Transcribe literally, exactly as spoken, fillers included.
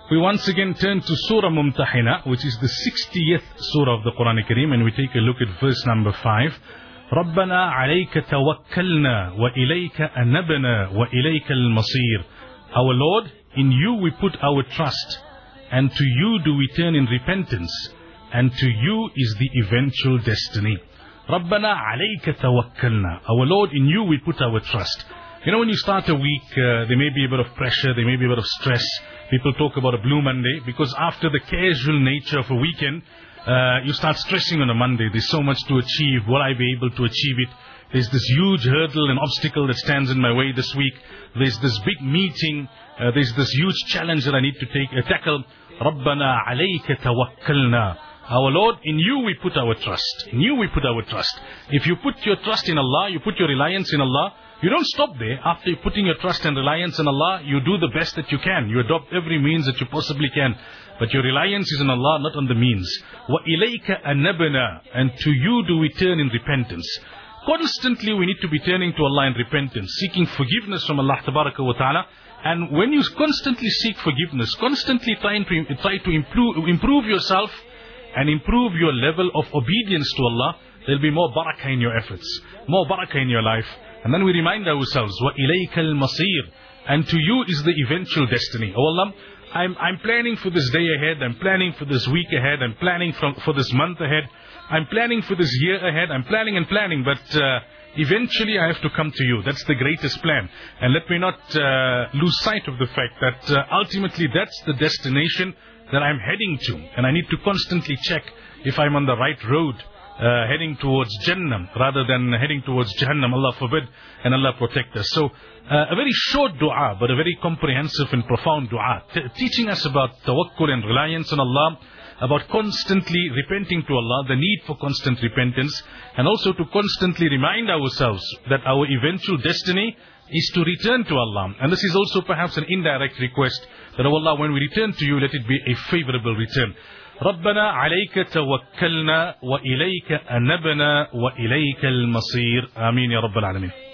We once again turn to Surah Mumtahina, which is the sixtieth Surah of the Quran Kareem, and we take a look at verse number five. رَبَّنَا عَلَيْكَ تَوَكَّلْنَا وَإِلَيْكَ أَنَبْنَا وَإِلَيْكَ الْمَصِيرُ. Our Lord, in you we put our trust, and to you do we turn in repentance, and to you is the eventual destiny. رَبَّنَا عَلَيْكَ تَوَكَّلْنَا. Our Lord, in you we put our trust. You know, when you start a week, uh, there may be a bit of pressure, there may be a bit of stress. People talk about a blue Monday, because after the casual nature of a weekend, uh, you start stressing on a Monday. There's so much to achieve. Will I be able to achieve it? There's this huge hurdle and obstacle that stands in my way this week. There's this big meeting. Uh, there's this huge challenge that I need to take uh, tackle. رَبَّنَا عَلَيْكَ تَوَكَّلْنَا. Our Lord, in you we put our trust. In you we put our trust. If you put your trust in Allah, you put your reliance in Allah, you don't stop there. After putting your trust and reliance in Allah, you do the best that you can. You adopt every means that you possibly can. But your reliance is on Allah, not on the means. وَإِلَيْكَ أَنَبْنَا. And to you do we turn in repentance. Constantly we need to be turning to Allah in repentance, seeking forgiveness from Allah Tabaraka wa Ta'ala. And when you constantly seek forgiveness, constantly trying to, try to improve, improve yourself and improve your level of obedience to Allah, there will be more barakah in your efforts, more barakah in your life. And then we remind ourselves, وَإِلَيْكَ الْمَصِيرُ. And to you is the eventual destiny. Oh Allah, I'm, I'm planning for this day ahead, I'm planning for this week ahead, I'm planning for, for this month ahead, I'm planning for this year ahead, I'm planning and planning, but uh, eventually I have to come to you. That's the greatest plan. And let me not uh, lose sight of the fact that uh, ultimately that's the destination that I'm heading to. And I need to constantly check if I'm on the right road, uh, heading towards Jannah rather than heading towards Jahannam. Allah forbid, and Allah protect us. So uh, a very short dua, but a very comprehensive and profound dua, T teaching us about tawakkul and reliance on Allah, about constantly repenting to Allah, the need for constant repentance, and also to constantly remind ourselves that our eventual destiny is to return to Allah. And this is also perhaps an indirect request that, oh Allah, when we return to you, let it be a favorable return. رَبَّنَا عَلَيْكَ تَوَكَّلْنَا وَإِلَيْكَ أَنَبْنَا وَإِلَيْكَ الْمَصِيرُ. آمين يا رب العالمين.